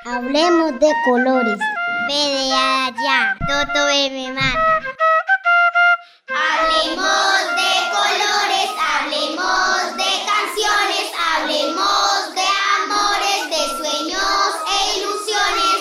Hablemos de colores. Ve de allá, Toto me mata. Hablemos de colores, hablemos de canciones, hablemos de amores, de sueños e ilusiones.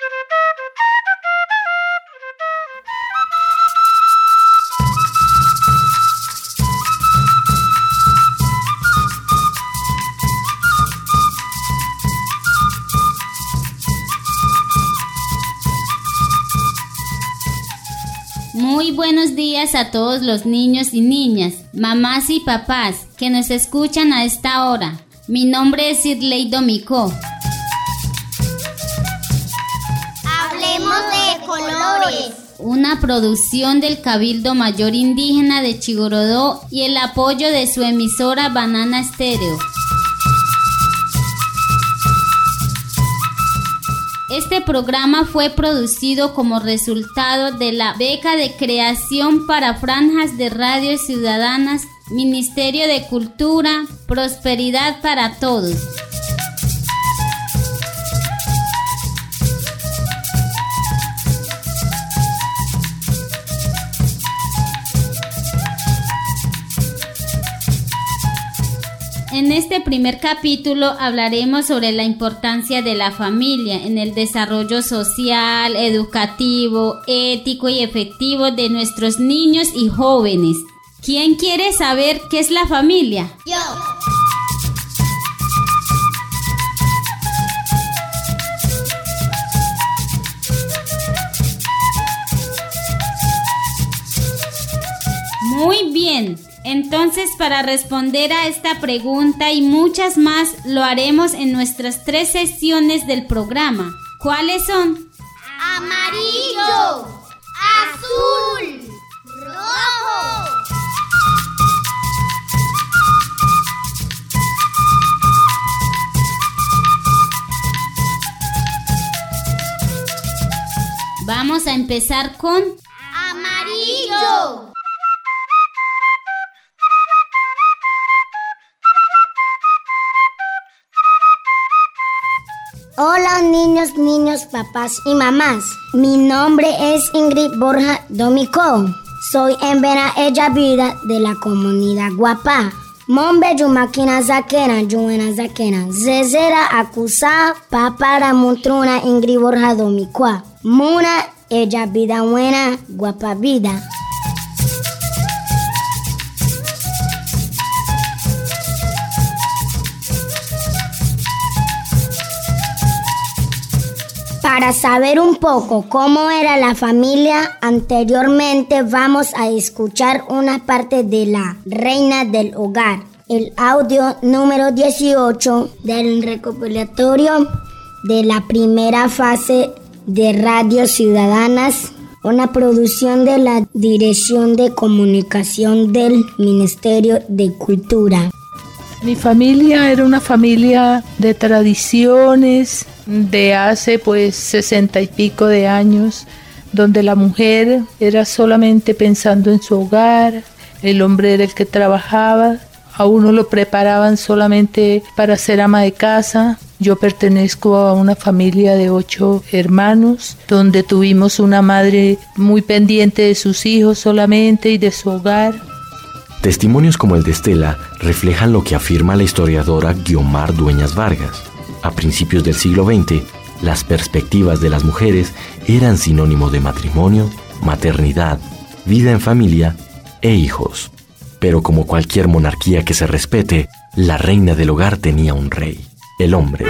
Muy buenos días a todos los niños y niñas, mamás y papás que nos escuchan a esta hora. Mi nombre es Sirley Domicó. Hablemos de colores. Una producción del Cabildo Mayor Indígena de Chigorodó y el apoyo de su emisora Banana Estéreo. Este programa fue producido como resultado de la Beca de Creación para Franjas de Radio Ciudadanas, Ministerio de Cultura, Prosperidad para Todos. En este primer capítulo hablaremos sobre la importancia de la familia en el desarrollo social, educativo, ético y efectivo de nuestros niños y jóvenes. ¿Quién quiere saber qué es la familia? Yo. Muy bien. Entonces, para responder a esta pregunta y muchas más, lo haremos en nuestras 3 sesiones del programa. ¿Cuáles son? Amarillo, azul, rojo. Vamos a empezar con amarillo. Hola niños, papás y mamás. Mi nombre es Ingrid Borja Domicó. Soy Embera Ella Vida de la comunidad Guapá. Mombe Yumakina Zakena, Yuena Zakena. Zezera Akusa, Papara Muntruna Ingrid Borja Domicó. Muna Ella Vida Buena, Guapa Vida. Para saber un poco cómo era la familia anteriormente, vamos a escuchar una parte de La Reina del Hogar, el audio número 18 del recopilatorio de la primera fase de Radio Ciudadanas, una producción de la Dirección de Comunicación del Ministerio de Cultura. Mi familia era una familia de tradiciones de hace 60 y pico de años, donde la mujer era solamente pensando en su hogar, el hombre era el que trabajaba, a uno lo preparaban solamente para ser ama de casa. Yo pertenezco a una familia de 8 hermanos, donde tuvimos una madre muy pendiente de sus hijos solamente y de su hogar. Testimonios como el de Estela reflejan lo que afirma la historiadora Guiomar Dueñas Vargas. A principios del siglo XX, las perspectivas de las mujeres eran sinónimo de matrimonio, maternidad, vida en familia e hijos. Pero como cualquier monarquía que se respete, la reina del hogar tenía un rey, el hombre.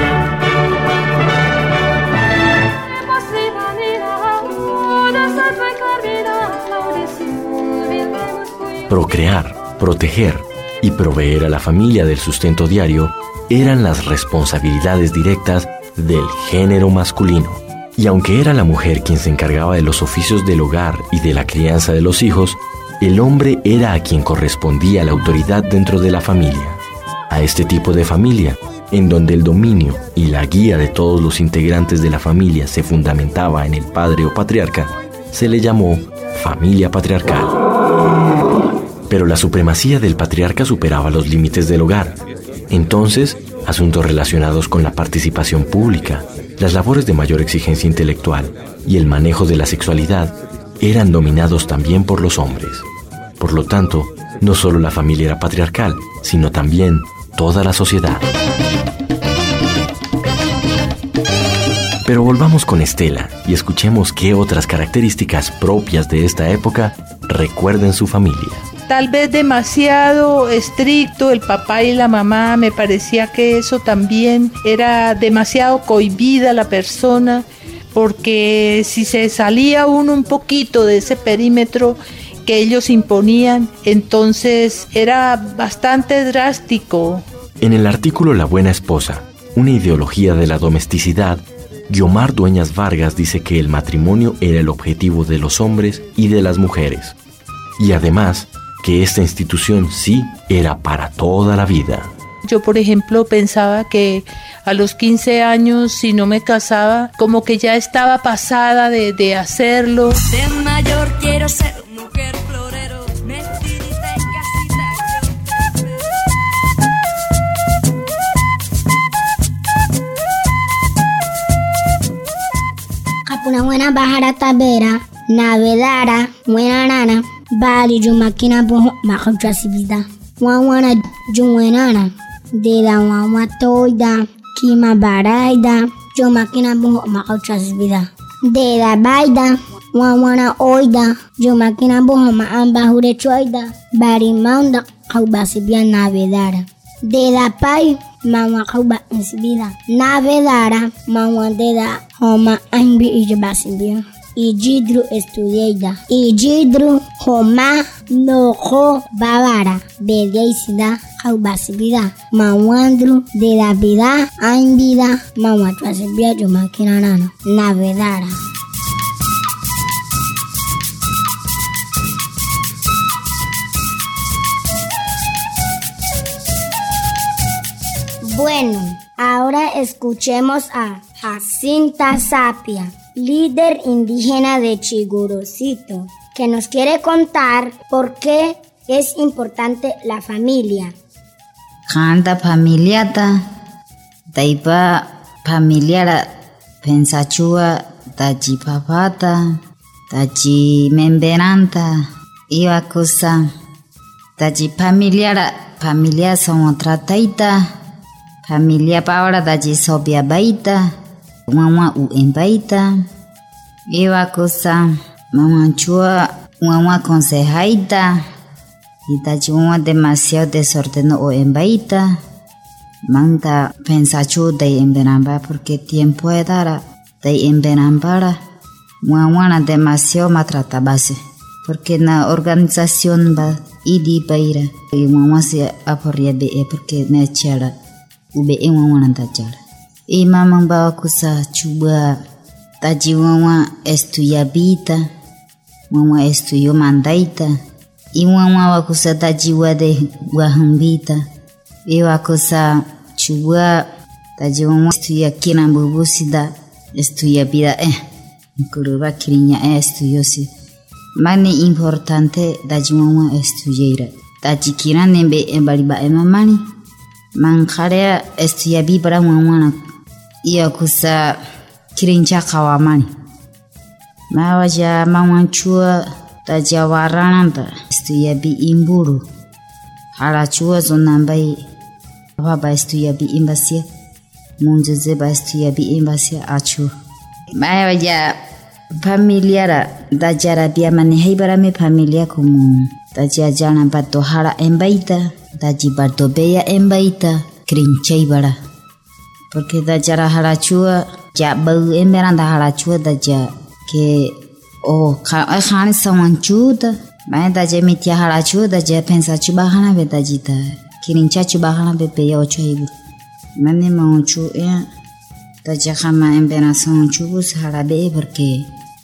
Procrear, proteger y proveer a la familia del sustento diario eran las responsabilidades directas del género masculino. Y aunque era la mujer quien se encargaba de los oficios del hogar y de la crianza de los hijos, el hombre era a quien correspondía la autoridad dentro de la familia. A este tipo de familia, en donde el dominio y la guía de todos los integrantes de la familia se fundamentaba en el padre o patriarca, se le llamó familia patriarcal. Pero la supremacía del patriarca superaba los límites del hogar. Entonces, asuntos relacionados con la participación pública, las labores de mayor exigencia intelectual y el manejo de la sexualidad eran dominados también por los hombres. Por lo tanto, no solo la familia era patriarcal, sino también toda la sociedad. Pero volvamos con Estela y escuchemos qué otras características propias de esta época recuerden su familia. Tal vez demasiado estricto el papá y la mamá, me parecía que eso también era demasiado cohibida la persona, porque si se salía uno un poquito de ese perímetro que ellos imponían, entonces era bastante drástico. En el artículo La buena esposa, una ideología de la domesticidad, Guiomar Dueñas Vargas dice que el matrimonio era el objetivo de los hombres y de las mujeres. Y además, que esta institución sí era para toda la vida. Yo, por ejemplo, pensaba que a los 15 años, si no me casaba, como que ya estaba pasada de hacerlo. De mayor quiero ser mujer florero, metidita en casita. Capuna buena bajara tabera, navedara, buena nana. Bali jumakina boho makhja sibida wawana juwenana deda wawa toida kima baraida jumakina boho makhja sibida deda baida wawana oida jumakina boho ma amba hure choida bari maunda kauba sibia navedara deda pai mawa kauba sibida navedara mawa deda homa ambi ijba sibia Ijidru estudiada. Ijidru homa lojo babara. Bedeisida kaubasibida. Mawandru de la vida ainbida. Mawatwasibia jumakinanana. Navedara. Bueno, ahora escuchemos a Jacinta Sapia, líder indígena de Chigurosito, que nos quiere contar por qué es importante la familia. Kanta familiata, daipa familiara pensachua, daji papata, daji memberanta, iba cosa, daji familiara, familia son trataita, familia paura daji sobia baita, Mama uembaita, iba cosa, mama chua, mama consejaita, y tachua demasiado desordenado o embaita, manta pensachu de emberamba porque tiempo edara de emberambara, mama demasiado maltrata base, porque na organización va idi baira, y mama se aporia be porque na chara, ube mama nantachara. Y mama bawa kusa chuba taji mama estuyabita, mama estuyo mandaita, y mama wa kusa taji wade wahambita, y wa kusa chuba taji mama estuya kina bubusida, estuyabida kuruba kirinya estuyosi. Mani importante taji mama estuyeira, taji kina nembe embaliba mamani, mankarea estuyabi para mama Iya kusa kirincha kawamani. Mawaja mamanchua tajawarananta estuyabi imburu. Harachua zonambai baba estuyabi imbasia. Munjeze ba estuyabi imbasia achu. Mawaja familiara dajara bia manehai barame familia como dajajana bato hara embaita, dajibardo beya embaita, kirinchai bara. Porque dajara harachua ya bau emberanda harachua daja que o khani samanchuda mai daja mitia harachua daja pensa chubahana be dajita kirincha chubahana be pe yo choibu mane manchu ya daja khama embera samanchu harabe porque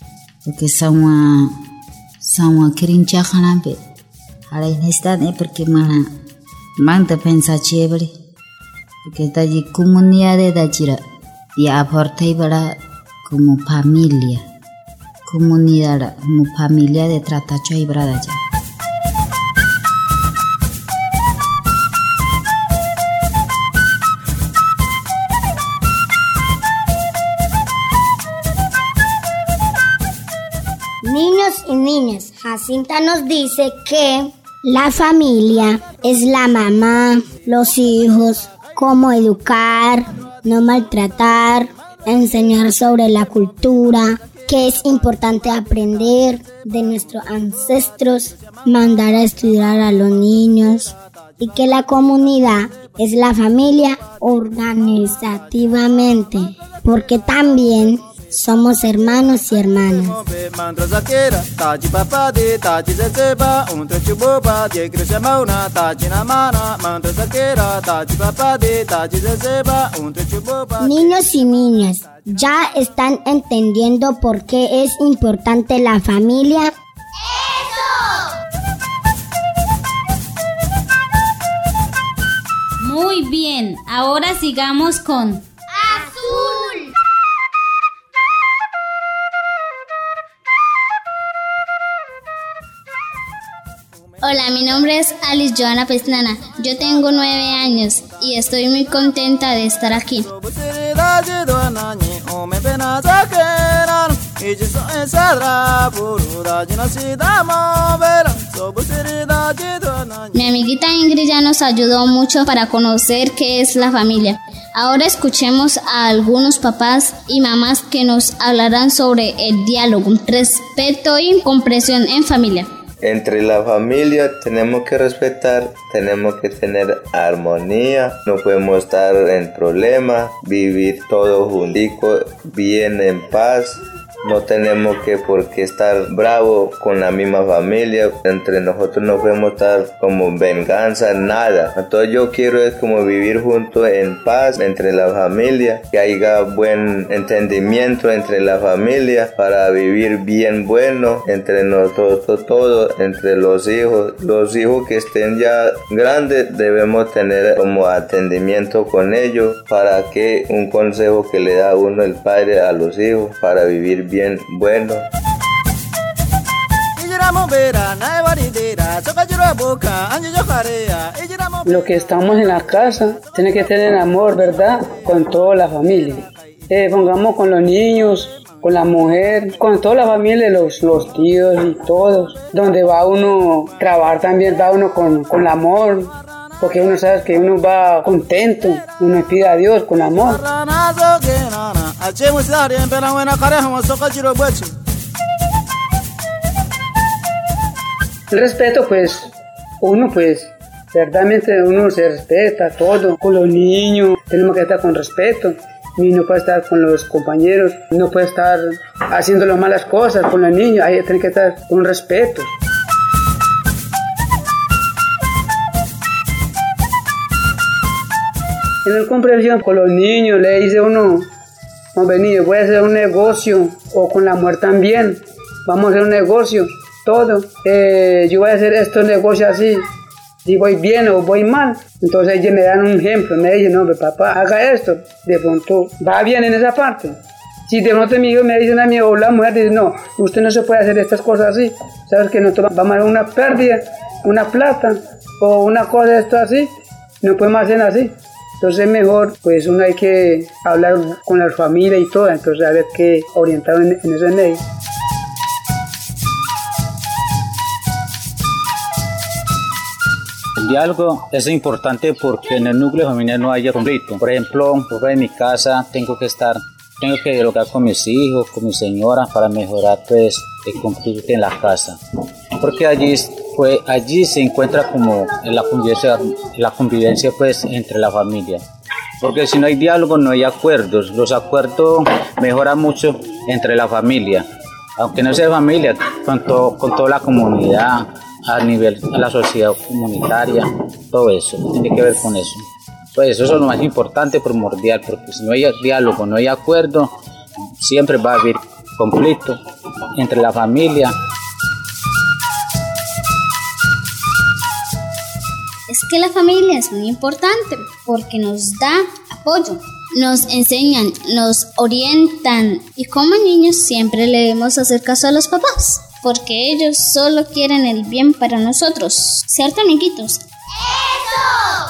sama kirincha khana be hara inesta ne porque mana manda pensa chebri porque taji comunidad de dajira y aporta ibara como familia comunidad como familia de tratacho ibara daja. niñas, Jacinta nos dice que la familia es la mamá, los hijos, cómo educar, no maltratar, enseñar sobre la cultura, que es importante aprender de nuestros ancestros, mandar a estudiar a los niños y que la comunidad es la familia organizativamente, porque también somos hermanos y hermanas. Niños y niñas, ¿ya están entendiendo por qué es importante la familia? Muy bien, ahora sigamos con Azul. Hola, mi nombre es Alice Joana Pesnana. Yo tengo 9 años y estoy muy contenta de estar aquí. Mi amiguita Ingrid ya nos ayudó mucho para conocer qué es la familia. Ahora escuchemos a algunos papás y mamás que nos hablarán sobre el diálogo, respeto y comprensión en familia. Entre la familia tenemos que respetar, tenemos que tener armonía, no podemos estar en problemas, vivir todos junticos, bien en paz. No tenemos que por qué estar bravos con la misma familia, entre nosotros no podemos estar como venganza, nada. Entonces yo quiero es como vivir juntos en paz entre la familia, que haya buen entendimiento entre la familia para vivir bien bueno entre nosotros todos, entre los hijos que estén ya grandes debemos tener como atendimiento con ellos para que un consejo que le da uno el padre a los hijos para vivir bien bueno. Lo que estamos en la casa tiene que tener amor, ¿verdad? Con toda la familia. Pongamos con los niños, con la mujer, con toda la familia, los tíos y todos. Donde va uno a trabajar también, va uno con amor. Porque uno sabe que uno va contento, uno pide a Dios con amor. El respeto, pues, verdaderamente uno se respeta todo. Con los niños tenemos que estar con respeto. Y no puede estar con los compañeros, no puede estar haciendo las malas cosas con los niños, ahí tiene que estar con respeto. En la comprensión con los niños le dice uno, no, vení, voy a hacer un negocio, o con la mujer también, vamos a hacer un negocio, todo, yo voy a hacer estos negocios así, si voy bien o voy mal, entonces ellos me dan un ejemplo, me dicen, no, papá, haga esto, de pronto va bien en esa parte. Si de pronto mi hijo me dicen a mí, o la mujer dice, no, usted no se puede hacer estas cosas así, sabes que nosotros vamos a dar una pérdida, una plata, o una cosa de esto así, no podemos hacer así. Entonces mejor, pues uno hay que hablar con la familia y todo, entonces a ver qué orientar en ese medio. El diálogo es importante porque en el núcleo familiar no haya conflicto. Por ejemplo, en mi casa tengo que dialogar con mis hijos, con mi señora para mejorar pues el conflicto en la casa. Porque allí se encuentra como la convivencia pues entre la familia. Porque si no hay diálogo no hay acuerdos. Los acuerdos mejoran mucho entre la familia. Aunque no sea familia, con toda la comunidad, a la sociedad comunitaria, todo eso, tiene que ver con eso. Pues eso es lo más importante, primordial, porque si no hay diálogo, no hay acuerdo, siempre va a haber conflicto entre la familia. Es que la familia es muy importante porque nos da apoyo, nos enseñan, nos orientan y como niños siempre le debemos hacer caso a los papás porque ellos solo quieren el bien para nosotros, ¿cierto, amiguitos? ¡Eso!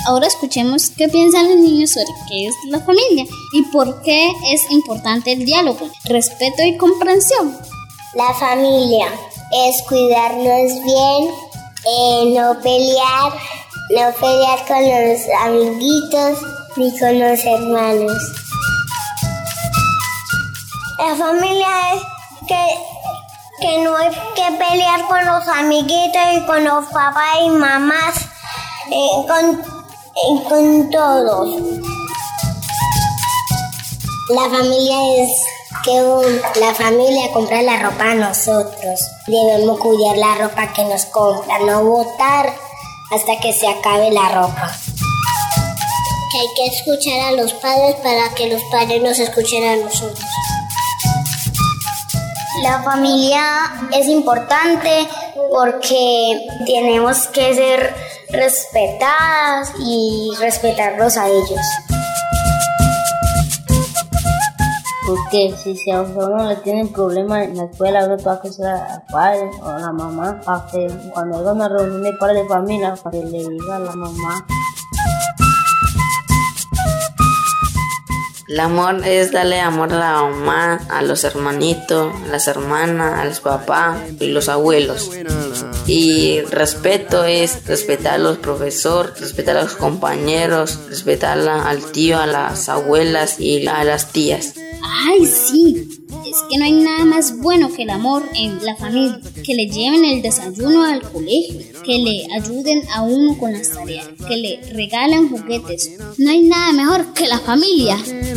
Ahora escuchemos qué piensan los niños sobre qué es la familia y por qué es importante el diálogo, respeto y comprensión. La familia es cuidarnos bien, no pelear con los amiguitos ni con los hermanos. La familia es que no hay que pelear con los amiguitos y con los papás y mamás, con todos. La familia es que la familia compra la ropa a nosotros. Debemos cuidar la ropa que nos compra, no botar hasta que se acabe la ropa. Que hay que escuchar a los padres para que los padres nos escuchen a nosotros. La familia es importante porque tenemos que ser respetadas y respetarlos a ellos. Porque si a uno le tienen problemas en la escuela, uno tiene que hacer al padre o a la mamá, para que cuando haya una reunión de padres de familia, para que le diga a la mamá. El amor es darle amor a la mamá, a los hermanitos, a las hermanas, a los papás y los abuelos. Y respeto es respetar a los profesores, respetar a los compañeros, respetar al tío, a las abuelas y a las tías. ¡Ay, sí! Es que no hay nada más bueno que el amor en la familia. Que le lleven el desayuno al colegio, que le ayuden a uno con las tareas, que le regalen juguetes. No hay nada mejor que la familia.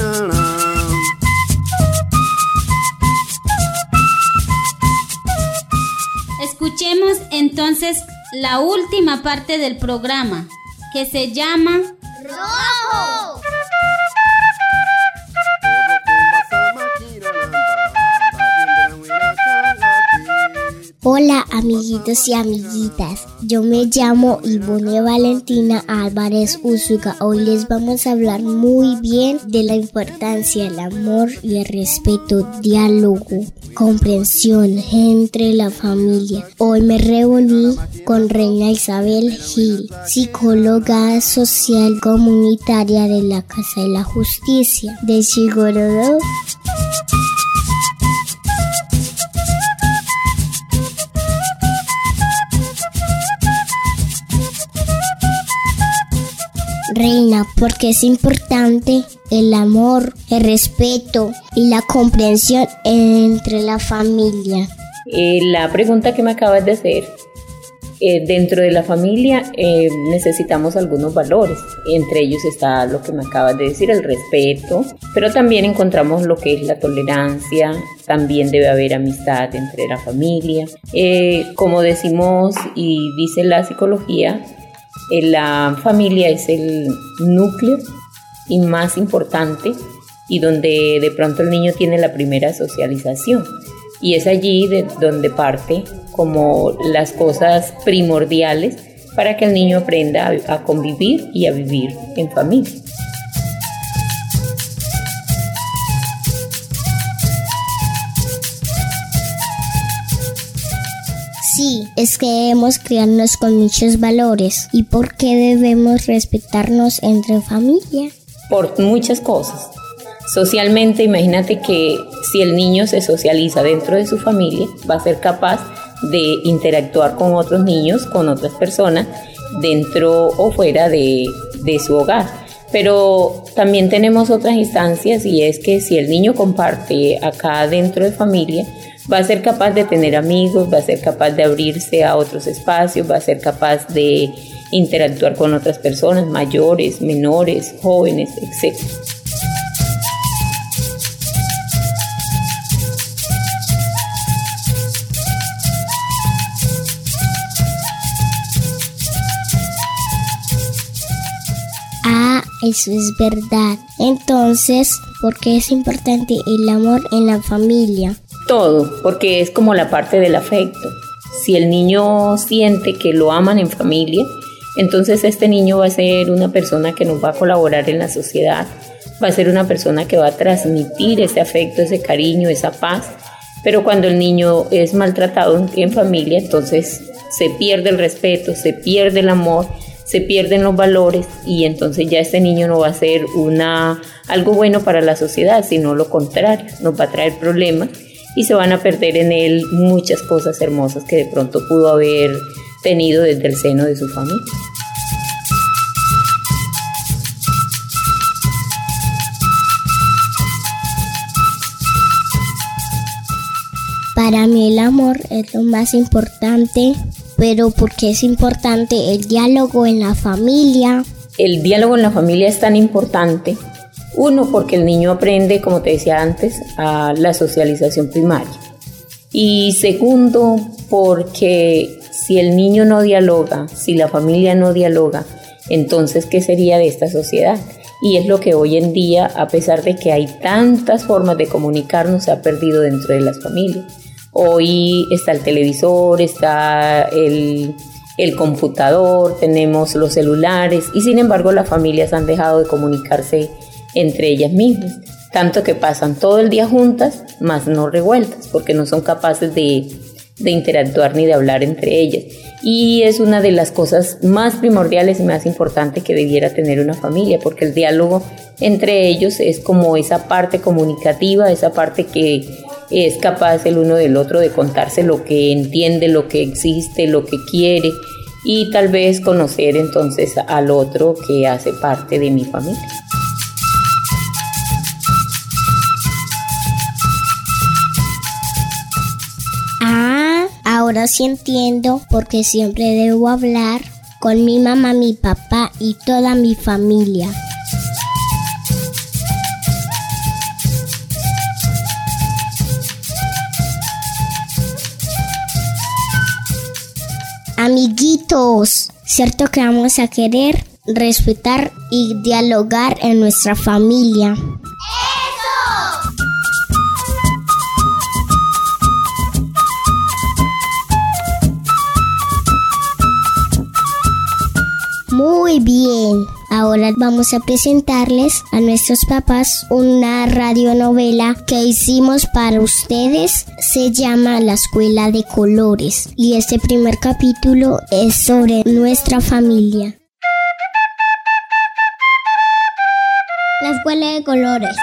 Escuchemos entonces la última parte del programa, que se llama ¡Rojo! Hola amiguitos y amiguitas, yo me llamo Ivonne Valentina Álvarez Úsuga. Hoy les vamos a hablar muy bien de la importancia del amor y el respeto, diálogo, comprensión entre la familia. Hoy me reuní con Reina Isabel Gil, psicóloga social comunitaria de la Casa de la Justicia de Chigorodó. Reina, porque es importante el amor, el respeto y la comprensión entre la familia. La pregunta que me acabas de hacer, dentro de la familia necesitamos algunos valores, entre ellos está lo que me acabas de decir, el respeto, pero también encontramos lo que es la tolerancia, también debe haber amistad entre la familia. Como decimos y dice la psicología, la familia es el núcleo y más importante y donde de pronto el niño tiene la primera socialización y es allí de donde parte como las cosas primordiales para que el niño aprenda a convivir y a vivir en familia. Sí, es que debemos criarnos con muchos valores. ¿Y por qué debemos respetarnos entre familia? Por muchas cosas. Socialmente, imagínate que si el niño se socializa dentro de su familia, va a ser capaz de interactuar con otros niños, con otras personas, dentro o fuera de su hogar. Pero también tenemos otras instancias y es que si el niño comparte acá dentro de familia, va a ser capaz de tener amigos, va a ser capaz de abrirse a otros espacios, va a ser capaz de interactuar con otras personas mayores, menores, jóvenes, etc. Eso es verdad. Entonces, ¿por qué es importante el amor en la familia? Todo, porque es como la parte del afecto. Si el niño siente que lo aman en familia, entonces este niño va a ser una persona que nos va a colaborar en la sociedad, va a ser una persona que va a transmitir ese afecto, ese cariño, esa paz. Pero cuando el niño es maltratado en familia, entonces se pierde el respeto, se pierde el amor, se pierden los valores y entonces ya este niño no va a ser algo bueno para la sociedad, sino lo contrario, nos va a traer problemas y se van a perder en él muchas cosas hermosas que de pronto pudo haber tenido desde el seno de su familia. Para mí el amor es lo más importante, pero ¿por qué es importante el diálogo en la familia? El diálogo en la familia es tan importante. Uno, porque el niño aprende, como te decía antes, a la socialización primaria. Y segundo, porque si el niño no dialoga, si la familia no dialoga, entonces ¿qué sería de esta sociedad? Y es lo que hoy en día, a pesar de que hay tantas formas de comunicarnos, se ha perdido dentro de las familias. Hoy está el televisor, está el computador, tenemos los celulares y sin embargo las familias han dejado de comunicarse entre ellas mismas, tanto que pasan todo el día juntas, más no revueltas, porque no son capaces de interactuar ni de hablar entre ellas. Y es una de las cosas más primordiales y más importantes que debiera tener una familia, porque el diálogo entre ellos es como esa parte comunicativa, esa parte que es capaz el uno del otro de contarse lo que entiende, lo que existe, lo que quiere y tal vez conocer entonces al otro que hace parte de mi familia. Ahora sí entiendo porque siempre debo hablar con mi mamá, mi papá y toda mi familia. Amiguitos, ¿cierto que vamos a querer respetar y dialogar en nuestra familia? Muy bien, ahora vamos a presentarles a nuestros papás una radionovela que hicimos para ustedes. Se llama La Escuela de Colores y este primer capítulo es sobre nuestra familia. La Escuela de Colores.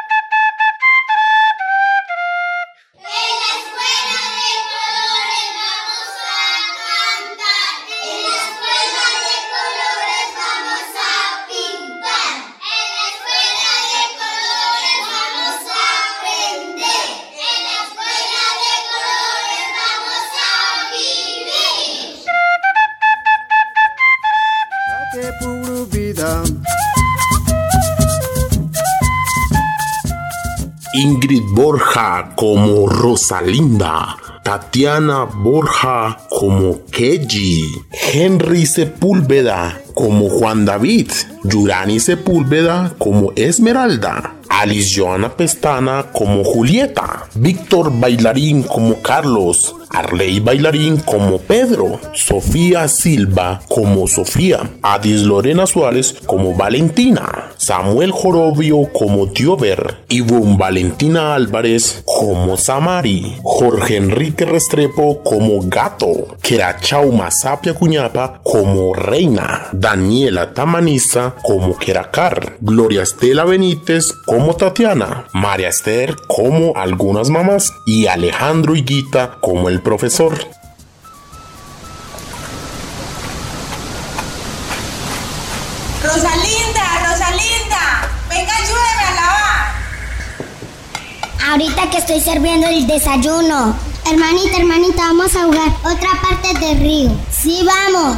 Ingrid Borja como Rosalinda, Tatiana Borja como Keji, Henry Sepúlveda como Juan David, Yurani Sepúlveda como Esmeralda, Alice Joana Pestana como Julieta, Víctor Bailarín como Carlos, Arley Bailarín como Pedro, Sofía Silva como Sofía, Adis Lorena Suárez como Valentina, Samuel Jorobio como Diover, Ivonne Valentina Álvarez como Samari, Jorge Enrique Restrepo como Gato, Querachauma Sapia Cuñapa como Reina, Daniela Tamaniza como Queracar, Gloria Estela Benítez como Tatiana, María Esther como Algunas Mamás y Alejandro Higuita como el profesor. Rosalinda, venga, ayúdeme a lavar. Ahorita que estoy sirviendo el desayuno. Hermanita, vamos a jugar otra parte del río. Sí, vamos.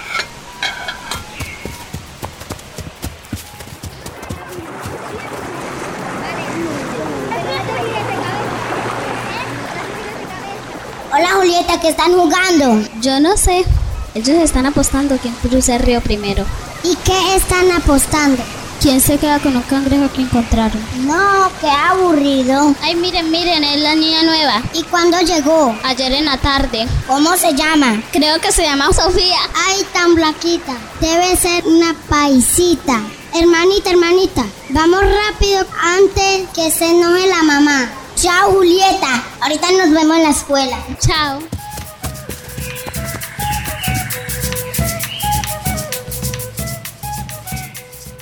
Hola Julieta, ¿qué están jugando? Yo no sé. Ellos están apostando quién cruza el río primero. ¿Y qué están apostando? ¿Quién se queda con un cangrejo que encontraron? No, qué aburrido. Ay, miren, es la niña nueva. ¿Y cuándo llegó? Ayer en la tarde. ¿Cómo se llama? Creo que se llama Sofía. Ay, tan blanquita. Debe ser una paisita. Hermanita, vamos rápido antes que se enoje la mamá. Chao, Julieta. Ahorita nos vemos en la escuela. Chao.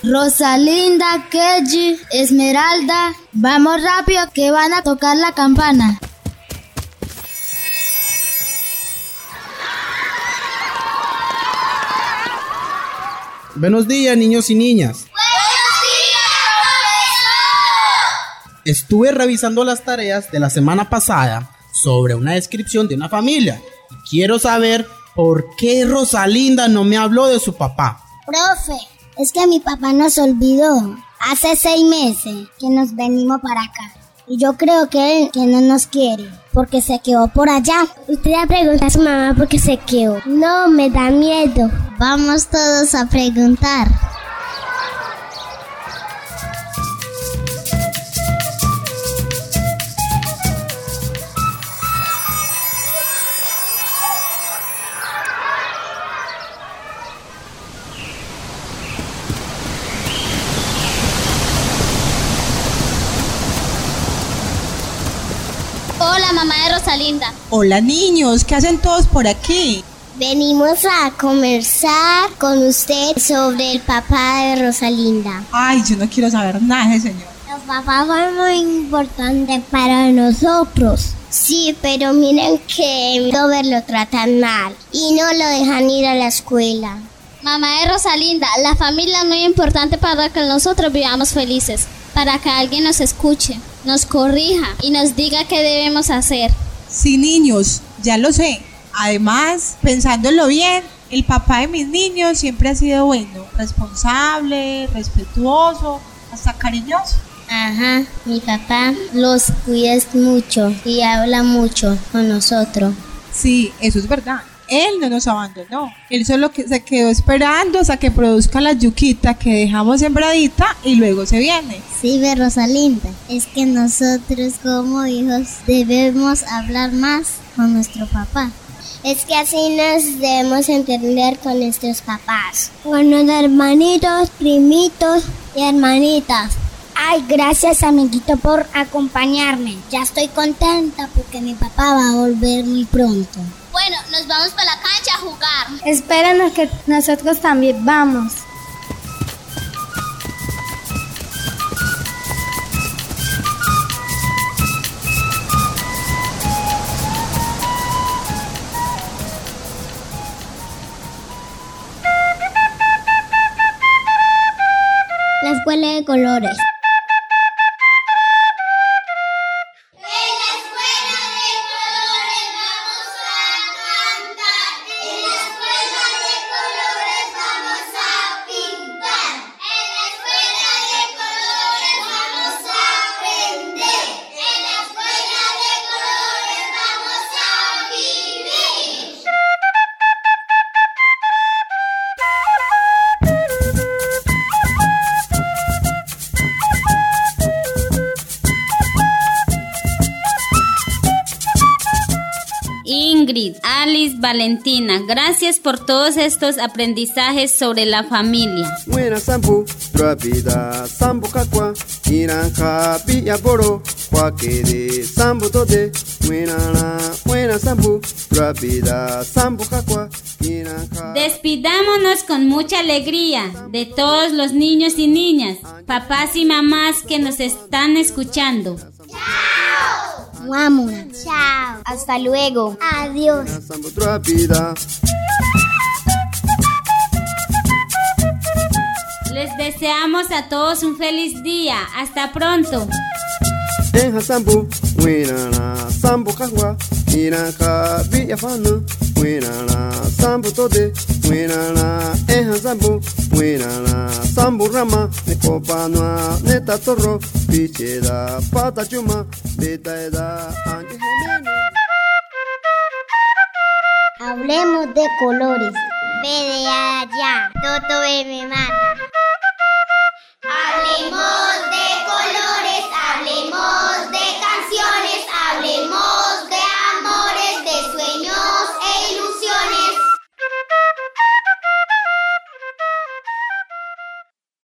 Rosalinda, Keji, Esmeralda, vamos rápido que van a tocar la campana. Buenos días, niños y niñas. ¡Buenos días, profesor! Estuve revisando las tareas de la semana pasada sobre una descripción de una familia. Quiero saber por qué Rosalinda no me habló de su papá. Profe, es que mi papá nos olvidó. Hace 6 meses que nos venimos para acá. Y yo creo que él no nos quiere, porque se quedó por allá. Usted le pregunta a su mamá por qué se quedó. No, me da miedo. Vamos todos a preguntar. Hola, mamá de Rosalinda. Hola, niños, ¿qué hacen todos por aquí? Venimos a conversar con usted sobre el papá de Rosalinda. Ay, yo no quiero saber nada de ese señor. Los papás son muy importantes para nosotros. Sí, pero miren que Robert lo tratan mal y no lo dejan ir a la escuela. Mamá de Rosalinda, la familia es muy importante para que nosotros vivamos felices. Para que alguien nos escuche, nos corrija y nos diga qué debemos hacer. Sí, niños, ya lo sé. Además, pensándolo bien, el papá de mis niños siempre ha sido bueno, responsable, respetuoso, hasta cariñoso. Ajá, mi papá los cuida mucho y habla mucho con nosotros. Sí, eso es verdad. Él no nos abandonó. Él solo que se quedó esperando hasta que produzca la yuquita que dejamos sembradita y luego se viene. Sí, ve, Rosalinda, es que nosotros como hijos debemos hablar más con nuestro papá. Es que así nos debemos entender con nuestros papás. Con los hermanitos, primitos y hermanitas. Ay, gracias, amiguito, por acompañarme. Ya estoy contenta porque mi papá va a volver muy pronto. Bueno, nos vamos para la cancha a jugar. Espéranos que nosotros también vamos. La escuela de colores. Ingrid, Alice, Valentina, gracias por todos estos aprendizajes sobre la familia. Buena sambu, rápida, sambu kakwa, iranka, boro, kwakere, sambu tode, buena sambu, rápida, sambu kakwa, iranka. Despidámonos con mucha alegría de todos los niños y niñas, papás y mamás que nos están escuchando. Vámonos. Chao. Hasta luego. Adiós. Les deseamos a todos un feliz día. Hasta pronto. Enja sambu, winana, sambu kakwa, iranka, biafana, winana, sambu tode, winana, enja sambu, winana, sambu rama, nekopanua, neta torro, picheda, pata chuma, beta eda, anje gemene. Hablemos de colores. Ve de allá, Toto me mata.